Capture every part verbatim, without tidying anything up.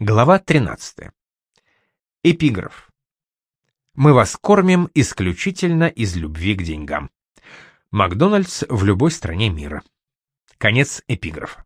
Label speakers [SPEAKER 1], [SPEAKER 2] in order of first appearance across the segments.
[SPEAKER 1] Глава тринадцатая. Эпиграф. Мы вас кормим исключительно из любви к деньгам. Макдональдс в любой стране мира. Конец эпиграфа.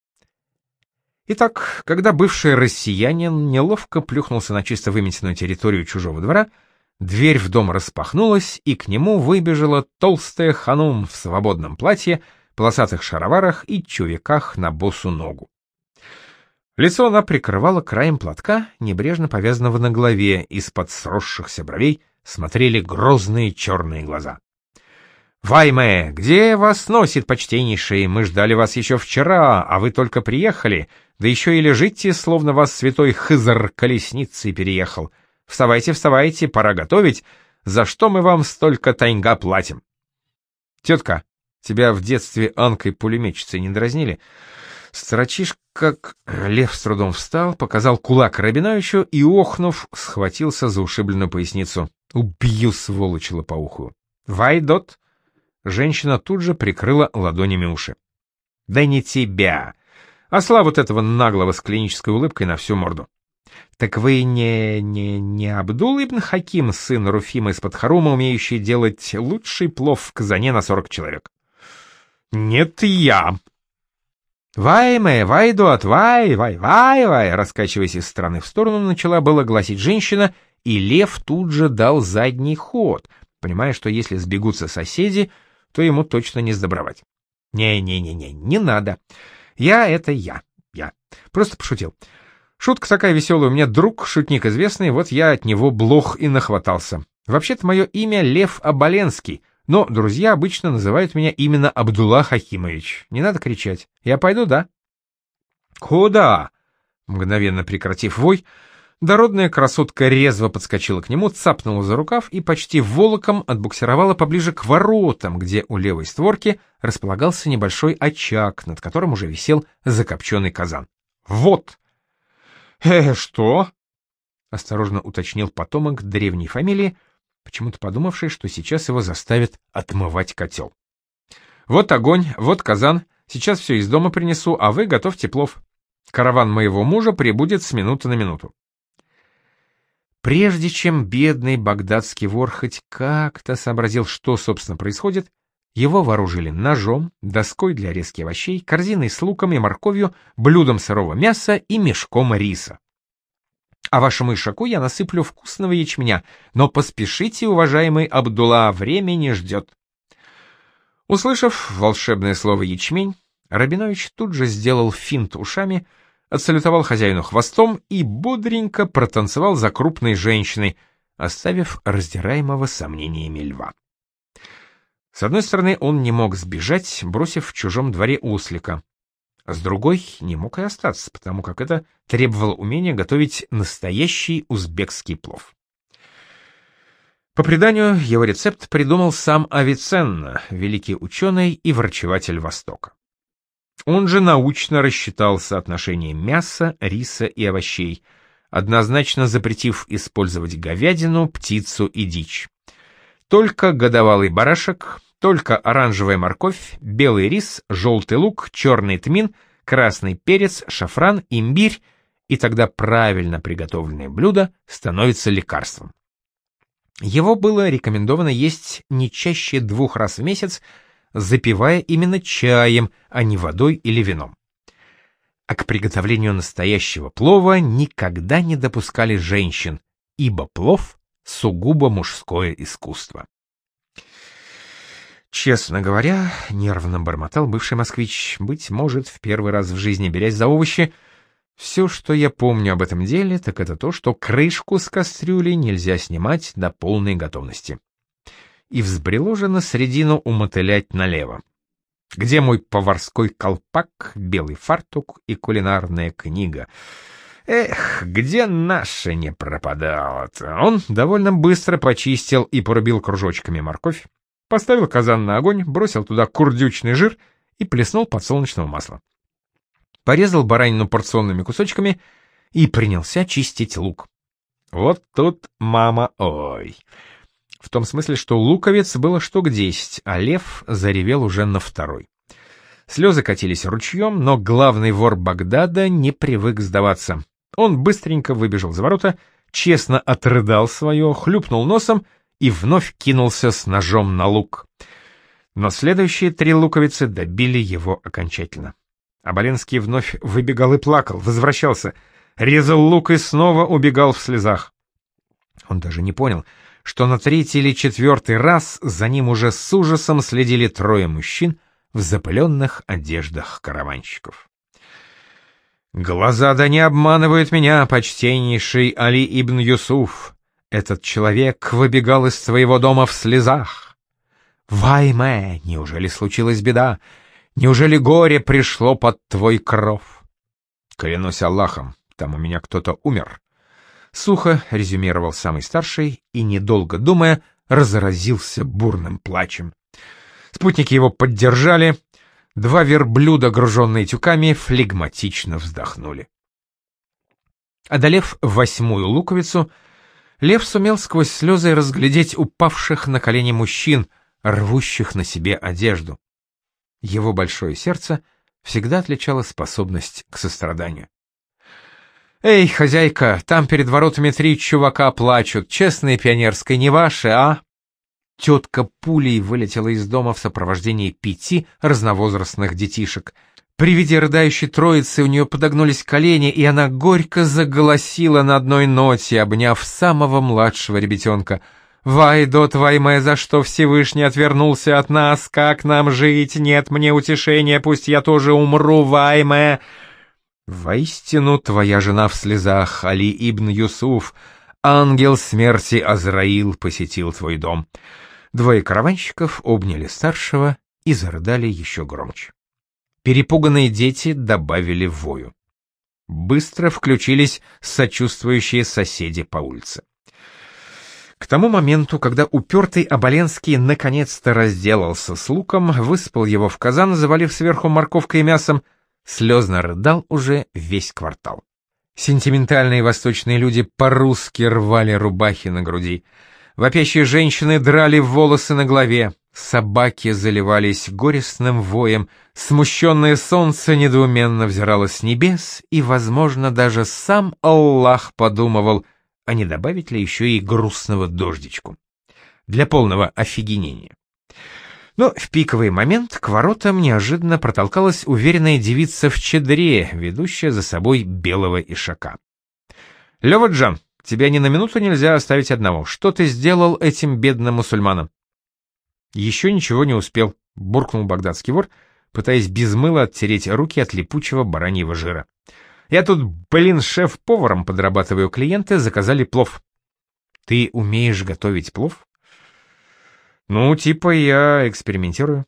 [SPEAKER 1] Итак, когда бывший россиянин неловко плюхнулся на чисто выметенную территорию чужого двора, дверь в дом распахнулась, и к нему выбежала толстая ханум в свободном платье, полосатых шароварах и чувяках на босу ногу. Лицо она прикрывала краем платка, небрежно повязанного на голове, из-под сросшихся бровей смотрели грозные черные глаза. «Вайме, где вас носит, почтеннейший? Мы ждали вас еще вчера, а вы только приехали, да еще и лежите, словно вас святой Хызр колесницей переехал. Вставайте, вставайте, пора готовить, за что мы вам столько тайнга платим?» «Тетка, тебя в детстве Анкой-пулеметчицей не дразнили?» Строчишь, как лев с трудом встал, показал кулак Рабиновичу и, охнув, схватился за ушибленную поясницу. «Убью, сволочь лопоухую!» «Вайдот!» Женщина тут же прикрыла ладонями уши. «Да не тебя! Осла вот этого наглого с клинической улыбкой на всю морду!» «Так вы не... не... не Абдул ибн Хаким, сын Руфима из-под Харума, умеющий делать лучший плов в казане на сорок человек?» «Нет, я!» «Вайме, вайдот, вай, вай, вай, вай!» Раскачиваясь из стороны в сторону, начала было гласить женщина, и лев тут же дал задний ход, понимая, что если сбегутся соседи, то ему точно не сдобровать. «Не-не-не-не, не надо. Я — это я, я. Просто пошутил. Шутка такая веселая, у меня друг, шутник известный, вот я от него блох и нахватался. Вообще-то мое имя Лев Оболенский, но друзья обычно называют меня именно Абдулла Хакимович. Не надо кричать. Я пойду, да?» «Куда?» Мгновенно прекратив вой, дородная красотка резво подскочила к нему, цапнула за рукав и почти волоком отбуксировала поближе к воротам, где у левой створки располагался небольшой очаг, над которым уже висел закопченный казан. «Вот!» «Э, что?» — осторожно уточнил потомок древней фамилии, почему-то подумавший, что сейчас его заставят отмывать котел. «Вот огонь, вот казан, сейчас все из дома принесу, а вы готовьте плов. Караван моего мужа прибудет с минуты на минуту». Прежде чем бедный багдадский вор хоть как-то сообразил, что, собственно, происходит, его вооружили ножом, доской для резки овощей, корзиной с луком и морковью, блюдом сырого мяса и мешком риса. «А вашему ишаку я насыплю вкусного ячменя, но поспешите, уважаемый Абдулла, время не ждет». Услышав волшебное слово «ячмень», Рабинович тут же сделал финт ушами, отсалютовал хозяину хвостом и бодренько протанцевал за крупной женщиной, оставив раздираемого сомнениями льва. С одной стороны, он не мог сбежать, бросив в чужом дворе ослика. С другой, не мог и остаться, потому как это требовало умения готовить настоящий узбекский плов. По преданию, его рецепт придумал сам Авиценна, великий ученый и врачеватель Востока. Он же научно рассчитал соотношение мяса, риса и овощей, однозначно запретив использовать говядину, птицу и дичь. Только годовалый барашек, только оранжевая морковь, белый рис, желтый лук, черный тмин, красный перец, шафран, имбирь, и тогда правильно приготовленное блюдо становится лекарством. Его было рекомендовано есть не чаще двух раз в месяц, запивая именно чаем, а не водой или вином. А к приготовлению настоящего плова никогда не допускали женщин, ибо плов — сугубо мужское искусство. «Честно говоря, — нервно бормотал бывший москвич, — быть может, в первый раз в жизни берясь за овощи, все, что я помню об этом деле, так это то, что крышку с кастрюли нельзя снимать до полной готовности. И взбрело же на середину умотылять налево. Где мой поварской колпак, белый фартук и кулинарная книга? Эх, где наша не пропадала-то?» Он довольно быстро почистил и порубил кружочками морковь, поставил казан на огонь, бросил туда курдючный жир и плеснул подсолнечного масла. Порезал баранину порционными кусочками и принялся чистить лук. Вот тут мама ой. В том смысле, что луковиц было штук десять, а лев заревел уже на второй. Слезы катились ручьем, но главный вор Багдада не привык сдаваться. Он быстренько выбежал за ворота, честно отрыдал свое, хлюпнул носом и вновь кинулся с ножом на лук. Но следующие три луковицы добили его окончательно. Оболенский вновь выбегал и плакал, возвращался, резал лук и снова убегал в слезах. Он даже не понял, что на третий или четвертый раз за ним уже с ужасом следили трое мужчин в запыленных одеждах караванщиков. «Глаза да не обманывают меня, почтеннейший Али ибн Юсуф. Этот человек выбегал из своего дома в слезах. Вайме, неужели случилась беда? Неужели горе пришло под твой кров? Клянусь Аллахом, там у меня кто-то умер». Сухо резюмировал самый старший и, недолго думая, разразился бурным плачем. Спутники его поддержали. Два верблюда, груженные тюками, флегматично вздохнули. Одолев восьмую луковицу, лев сумел сквозь слезы разглядеть упавших на колени мужчин, рвущих на себе одежду. Его большое сердце всегда отличало способность к состраданию. «Эй, хозяйка, там перед воротами три чувака плачут, честные пионерской, не ваши, а?» Тетка пулей вылетела из дома в сопровождении пяти разновозрастных детишек. При виде рыдающей троицы у нее подогнулись колени, и она горько заголосила на одной ноте, обняв самого младшего ребятенка. «Вай, дот, вайме, за что Всевышний отвернулся от нас? Как нам жить? Нет мне утешения, пусть я тоже умру, вайме!» «Воистину, твоя жена в слезах, Али ибн Юсуф. Ангел смерти Азраил посетил твой дом». Двое караванщиков обняли старшего и зарыдали еще громче. Перепуганные дети добавили вою. Быстро включились сочувствующие соседи по улице. К тому моменту, когда упертый Оболенский наконец-то разделался с луком, высыпал его в казан, завалив сверху морковкой и мясом, слезно рыдал уже весь квартал. Сентиментальные восточные люди по-русски рвали рубахи на груди. Вопящие женщины драли волосы на голове, собаки заливались горестным воем, смущенное солнце недоуменно взирало с небес, и, возможно, даже сам Аллах подумывал, а не добавить ли еще и грустного дождичку, для полного офигенения. Но в пиковый момент к воротам неожиданно протолкалась уверенная девица в чадре, ведущая за собой белого ишака. «Лёва-джан, тебя ни на минуту нельзя оставить одного. Что ты сделал этим бедным мусульманам?» «Еще ничего не успел», — буркнул багдадский вор, пытаясь без мыла оттереть руки от липучего бараньего жира. «Я тут, блин, шеф-поваром подрабатываю, клиенты заказали плов». «Ты умеешь готовить плов?» «Ну, типа я экспериментирую».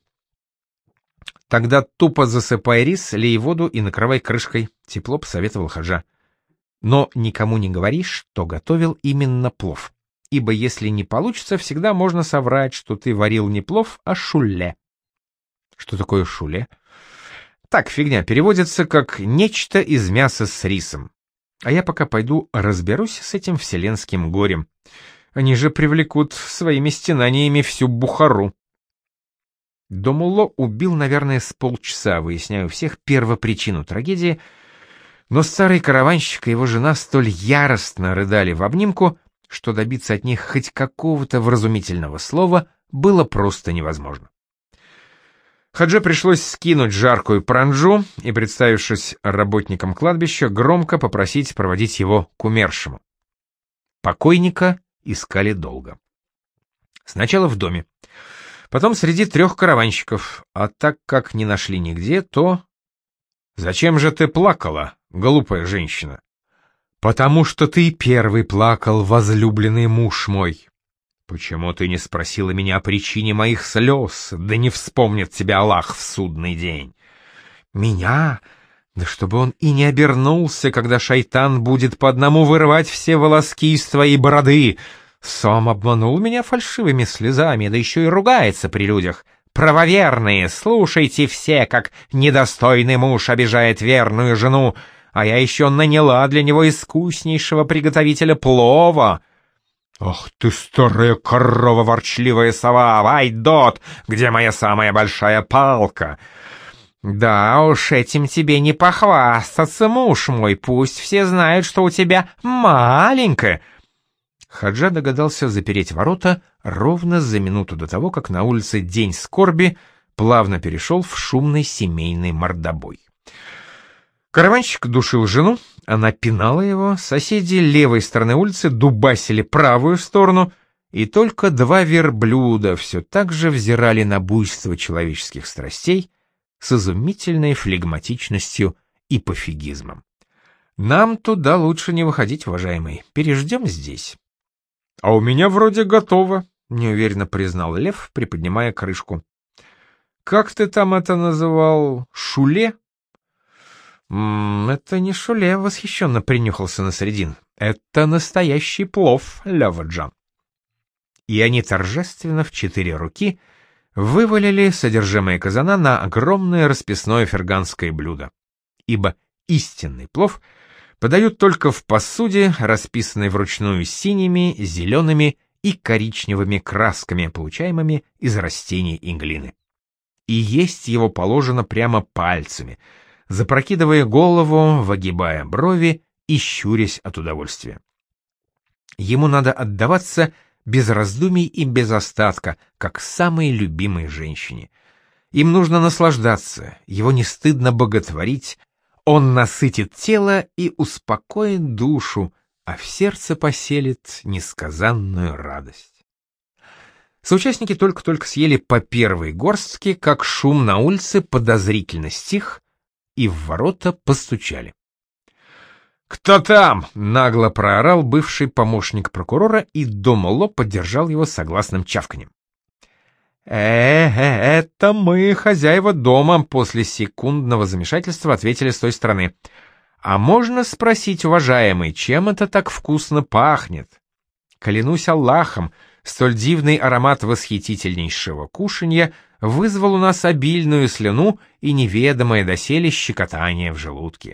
[SPEAKER 1] «Тогда тупо засыпай рис, лей воду и накрывай крышкой», — тепло посоветовал Хаджа. «Но никому не говори, что готовил именно плов, ибо если не получится, всегда можно соврать, что ты варил не плов, а шуле». «Что такое шуле?» «Так, фигня, переводится как «нечто из мяса с рисом». А я пока пойду разберусь с этим вселенским горем. Они же привлекут своими стенаниями всю Бухару». Домулло убил, наверное, с полчаса, выясняя у всех первопричину трагедии, но старый караванщик и его жена столь яростно рыдали в обнимку, что добиться от них хоть какого-то вразумительного слова было просто невозможно. Хадже пришлось скинуть жаркую паранджу и, представившись работником кладбища, громко попросить проводить его к умершему. Покойника искали долго. Сначала в доме, потом среди трех караванщиков, а так как не нашли нигде, то... «Зачем же ты плакала, глупая женщина?» «Потому что ты первый плакал, возлюбленный муж мой». «Почему ты не спросила меня о причине моих слез, да не вспомнит тебя Аллах в судный день?» «Меня? Да чтобы он и не обернулся, когда шайтан будет по одному вырывать все волоски из твоей бороды. Сам обманул меня фальшивыми слезами, да еще и ругается при людях. Правоверные, слушайте все, как недостойный муж обижает верную жену, а я еще наняла для него искуснейшего приготовителя плова». «Ах ты, старая корова, ворчливая сова! Вай, дот, где моя самая большая палка?» Да уж, этим тебе не похвастаться, муж мой, пусть все знают, что у тебя маленькая. Хаджа догадался запереть ворота ровно за минуту до того, как на улице День скорби плавно перешел в шумный семейный мордобой. Караванщик душил жену, она пинала его, соседи левой стороны улицы дубасили правую сторону, и только два верблюда все так же взирали на буйство человеческих страстей с изумительной флегматичностью и пофигизмом. Нам туда лучше не выходить, уважаемый, переждем здесь. — А у меня вроде готово, — неуверенно признал Лев, приподнимая крышку. — Как ты там это называл? Шуле? — Это не шуле, — восхищенно принюхался Насреддин. — Это настоящий плов, Леваджан. И они торжественно в четыре руки вывалили содержимое казана на огромное расписное ферганское блюдо. Ибо истинный плов подают только в посуде, расписанной вручную синими, зелеными и коричневыми красками, получаемыми из растений и глины. И есть его положено прямо пальцами, запрокидывая голову, выгибая брови и щурясь от удовольствия. Ему надо отдаваться без раздумий и без остатка, как самой любимой женщине. Им нужно наслаждаться, его не стыдно боготворить, он насытит тело и успокоит душу, а в сердце поселит несказанную радость. Соучастники только-только съели по первой горстке, как шум на улице подозрительно стих, и в ворота постучали. «Кто там?» — нагло проорал бывший помощник прокурора, и Домоло поддержал его согласным чавканьем. «Э-э, это мы, хозяева дома», — после секундного замешательства ответили с той стороны. «А можно спросить, уважаемый, чем это так вкусно пахнет? Клянусь Аллахом, столь дивный аромат восхитительнейшего кушанья вызвал у нас обильную слюну и неведомое доселе щекотание в желудке».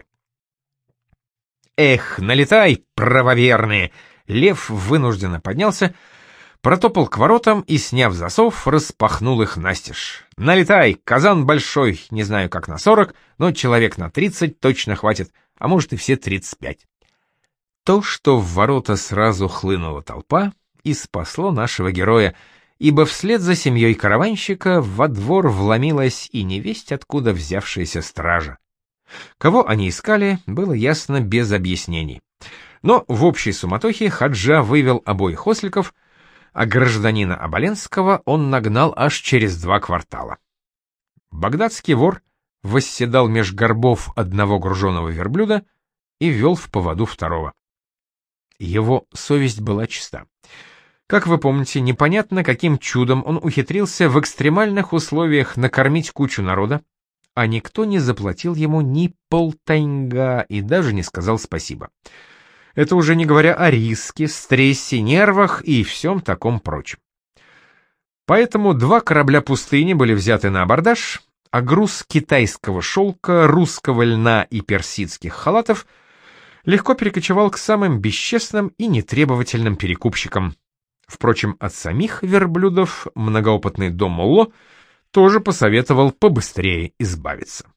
[SPEAKER 1] «Эх, налетай, правоверные!» Лев вынужденно поднялся, протопал к воротам и, сняв засов, распахнул их настежь. «Налетай, казан большой, не знаю как на сорок, но человек на тридцать точно хватит, а может и все тридцать пять». То, что в ворота сразу хлынула толпа, и спасло нашего героя, ибо вслед за семьей караванщика во двор вломилась и невесть откуда взявшаяся стража. Кого они искали, было ясно без объяснений. Но в общей суматохе Хаджа вывел обоих осликов, а гражданина Оболенского он нагнал аж через два квартала. Багдадский вор восседал меж горбов одного груженого верблюда и вел в поводу второго. Его совесть была чиста. Как вы помните, непонятно, каким чудом он ухитрился в экстремальных условиях накормить кучу народа, а никто не заплатил ему ни полтайнга и даже не сказал спасибо. Это уже не говоря о риске, стрессе, нервах и всем таком прочем. Поэтому два корабля пустыни были взяты на абордаж, а груз китайского шелка, русского льна и персидских халатов легко перекочевал к самым бесчестным и нетребовательным перекупщикам. Впрочем, от самих верблюдов многоопытный Домоло тоже посоветовал побыстрее избавиться.